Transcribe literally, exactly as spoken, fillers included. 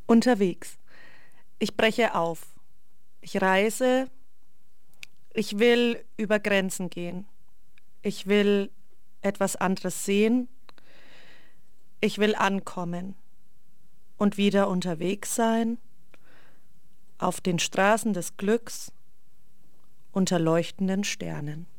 Unterwegs. Ich breche auf. Ich reise. Ich will über Grenzen gehen. Ich will etwas anderes sehen. Ich will ankommen und wieder unterwegs sein, auf den Straßen des Glücks, unter leuchtenden Sternen.